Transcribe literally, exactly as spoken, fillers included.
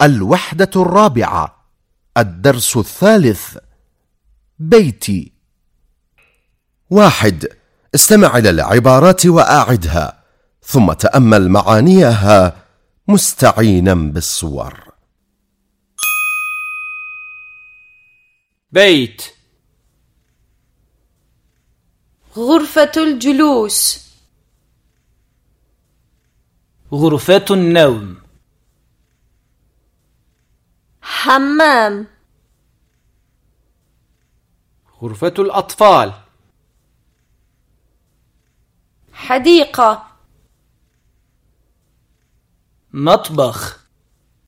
الوحدة الرابعة، الدرس الثالث. بيتي. واحد. استمع إلى العبارات وأعدها، ثم تأمل معانيها مستعينا بالصور. بيت. غرفة الجلوس. غرفة النوم. حمام. غرفة الأطفال. حديقة. مطبخ.